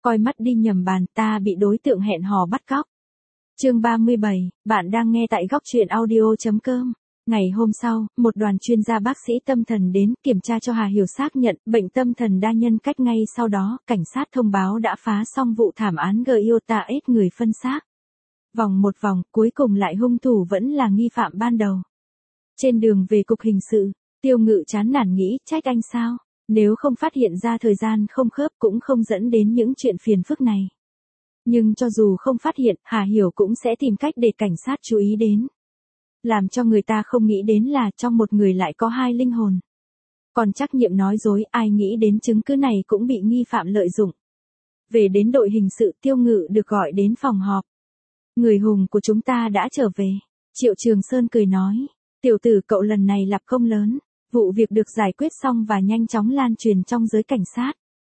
Coi mắt đi nhầm bàn, ta bị đối tượng hẹn hò bắt cóc. Chương 37, bạn đang nghe tại góc truyện audio.com. Ngày hôm sau, một đoàn chuyên gia bác sĩ tâm thần đến kiểm tra cho Hà Hiểu xác nhận bệnh tâm thần đa nhân cách. Ngay sau đó, cảnh sát thông báo đã phá xong vụ thảm án Giota ết người phân xác. Vòng một vòng, cuối cùng lại hung thủ vẫn là nghi phạm ban đầu. Trên đường về cục hình sự, Tiêu Ngự chán nản nghĩ trách anh sao, nếu không phát hiện ra thời gian không khớp cũng không dẫn đến những chuyện phiền phức này. Nhưng cho dù không phát hiện, Hà Hiểu cũng sẽ tìm cách để cảnh sát chú ý đến. Làm cho người ta không nghĩ đến là trong một người lại có hai linh hồn. Còn trắc nghiệm nói dối, ai nghĩ đến chứng cứ này cũng bị nghi phạm lợi dụng. Về đến đội hình sự, Tiêu Ngự được gọi đến phòng họp. Người hùng của chúng ta đã trở về. Triệu Trường Sơn cười nói, tiểu tử cậu lần này lập công lớn, vụ việc được giải quyết xong và nhanh chóng lan truyền trong giới cảnh sát.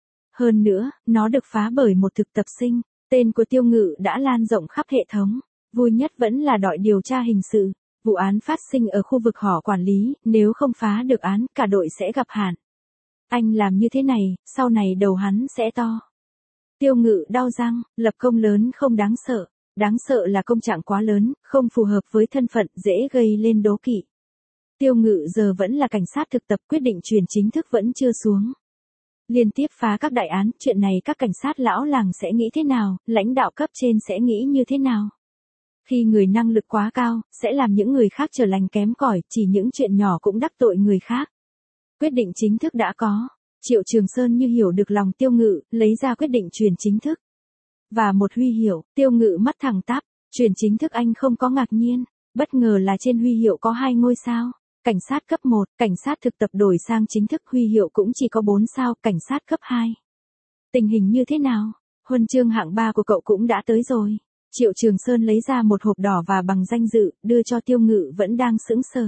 Hơn nữa, nó được phá bởi một thực tập sinh, tên của Tiêu Ngự đã lan rộng khắp hệ thống. Vui nhất vẫn là đội điều tra hình sự. Vụ án phát sinh ở khu vực họ quản lý, nếu không phá được án, cả đội sẽ gặp hạn. Anh làm như thế này, sau này đầu hắn sẽ to. Tiêu Ngự đau răng, lập công lớn không đáng sợ. Đáng sợ là công trạng quá lớn, không phù hợp với thân phận, dễ gây lên đố kỵ. Tiêu Ngự giờ vẫn là cảnh sát thực tập, quyết định truyền chính thức vẫn chưa xuống. Liên tiếp phá các đại án, chuyện này các cảnh sát lão làng sẽ nghĩ thế nào, lãnh đạo cấp trên sẽ nghĩ như thế nào. Khi người năng lực quá cao, sẽ làm những người khác trở lành kém cỏi, chỉ những chuyện nhỏ cũng đắc tội người khác. Quyết định chính thức đã có. Triệu Trường Sơn như hiểu được lòng Tiêu Ngự, lấy ra quyết định truyền chính thức. Và một huy hiệu, Tiêu Ngự mắt thẳng tắp, truyền chính thức anh không có ngạc nhiên, bất ngờ là trên huy hiệu có 2 ngôi sao. Cảnh sát cấp 1, cảnh sát thực tập đổi sang chính thức huy hiệu cũng chỉ có 4 sao, cảnh sát cấp 2. Tình hình như thế nào? Huân chương hạng 3 của cậu cũng đã tới rồi. Triệu Trường Sơn lấy ra một hộp đỏ và bằng danh dự, đưa cho Tiêu Ngự vẫn đang sững sờ.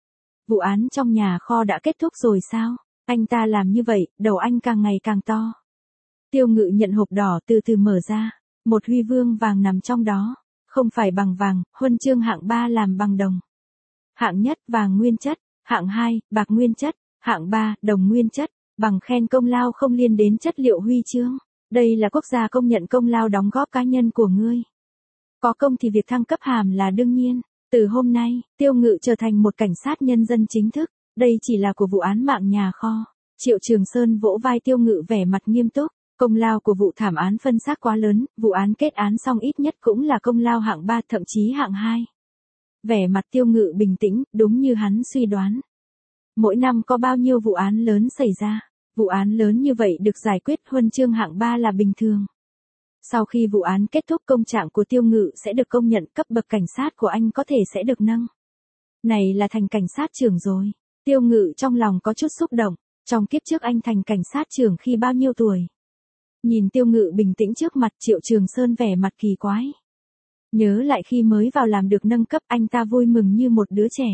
Vụ án trong nhà kho đã kết thúc rồi sao? Anh ta làm như vậy, đầu anh càng ngày càng to. Tiêu Ngự nhận hộp đỏ từ từ mở ra. Một huy vương vàng nằm trong đó. Không phải bằng vàng, huân chương hạng 3 làm bằng đồng. Hạng nhất, vàng nguyên chất. Hạng 2, bạc nguyên chất. Hạng 3, đồng nguyên chất. Bằng khen công lao không liên đến chất liệu huy chương. Đây là quốc gia công nhận công lao đóng góp cá nhân của ngươi. Có công thì việc thăng cấp hàm là đương nhiên. Từ hôm nay, Tiêu Ngự trở thành một cảnh sát nhân dân chính thức. Đây chỉ là của vụ án mạng nhà kho. Triệu Trường Sơn vỗ vai Tiêu Ngự vẻ mặt nghiêm túc. Công lao của vụ thảm án phân xác quá lớn, vụ án kết án xong ít nhất cũng là công lao hạng 3 thậm chí hạng 2. Vẻ mặt Tiêu Ngự bình tĩnh, đúng như hắn suy đoán. Mỗi năm có bao nhiêu vụ án lớn xảy ra. Vụ án lớn như vậy được giải quyết huân chương hạng 3 là bình thường. Sau khi vụ án kết thúc công trạng của Tiêu Ngự sẽ được công nhận, cấp bậc cảnh sát của anh có thể sẽ được nâng. Này là thành cảnh sát trưởng rồi. Tiêu Ngự trong lòng có chút xúc động. Trong kiếp trước anh thành cảnh sát trưởng khi bao nhiêu tuổi? Nhìn Tiêu Ngự bình tĩnh trước mặt, Triệu Trường Sơn vẻ mặt kỳ quái. Nhớ lại khi mới vào làm được nâng cấp, anh ta vui mừng như một đứa trẻ.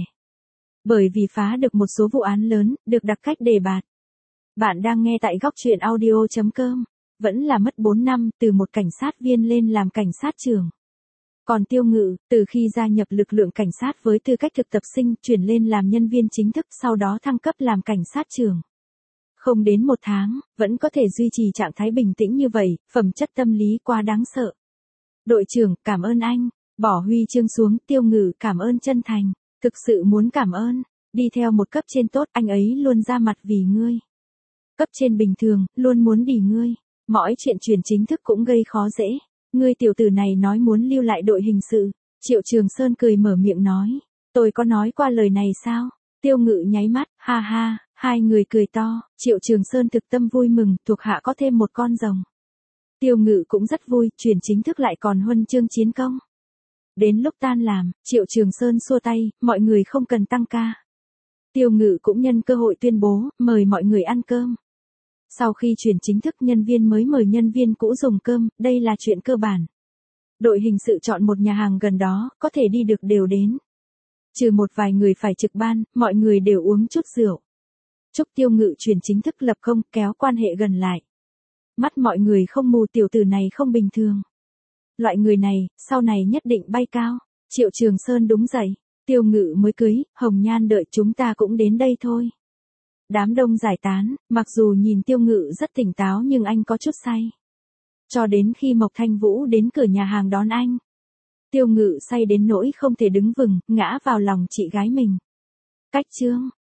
Bởi vì phá được một số vụ án lớn, được đặc cách đề bạt. Bạn đang nghe tại góc truyện audio.com. Vẫn là mất 4 năm, từ một cảnh sát viên lên làm cảnh sát trưởng. Còn Tiêu Ngự, từ khi gia nhập lực lượng cảnh sát với tư cách thực tập sinh, chuyển lên làm nhân viên chính thức, sau đó thăng cấp làm cảnh sát trưởng. Không đến 1 tháng, vẫn có thể duy trì trạng thái bình tĩnh như vậy, phẩm chất tâm lý quá đáng sợ. Đội trưởng, cảm ơn anh. Bỏ huy chương xuống, Tiêu Ngự cảm ơn chân thành. Thực sự muốn cảm ơn. Đi theo một cấp trên tốt, anh ấy luôn ra mặt vì ngươi. Cấp trên bình thường, luôn muốn đỉ ngươi. Mọi chuyện truyền chính thức cũng gây khó dễ. Ngươi tiểu tử này nói muốn lưu lại đội hình sự. Triệu Trường Sơn cười mở miệng nói. Tôi có nói qua lời này sao? Tiêu Ngự nháy mắt, ha ha, hai người cười to. Triệu Trường Sơn thực tâm vui mừng, thuộc hạ có thêm một con rồng. Tiêu Ngự cũng rất vui, truyền chính thức lại còn huân chương chiến công. Đến lúc tan làm, Triệu Trường Sơn xua tay, mọi người không cần tăng ca. Tiêu Ngự cũng nhân cơ hội tuyên bố, mời mọi người ăn cơm. Sau khi chuyển chính thức, nhân viên mới mời nhân viên cũ dùng cơm, đây là chuyện cơ bản. Đội hình sự chọn một nhà hàng gần đó, có thể đi được đều đến. Trừ một vài người phải trực ban, mọi người đều uống chút rượu. Chúc Tiêu Ngự chuyển chính thức lập công, kéo quan hệ gần lại. Mắt mọi người không mù, tiểu tử này không bình thường. Loại người này, sau này nhất định bay cao. Triệu Trường Sơn đúng dậy. Tiêu Ngự mới cưới, Hồng Nhan đợi, chúng ta cũng đến đây thôi. Đám đông giải tán, mặc dù nhìn Tiêu Ngự rất tỉnh táo nhưng anh có chút say. Cho đến khi Mộc Thanh Vũ đến cửa nhà hàng đón anh. Tiêu Ngự say đến nỗi không thể đứng vững, ngã vào lòng chị gái mình. Cách chương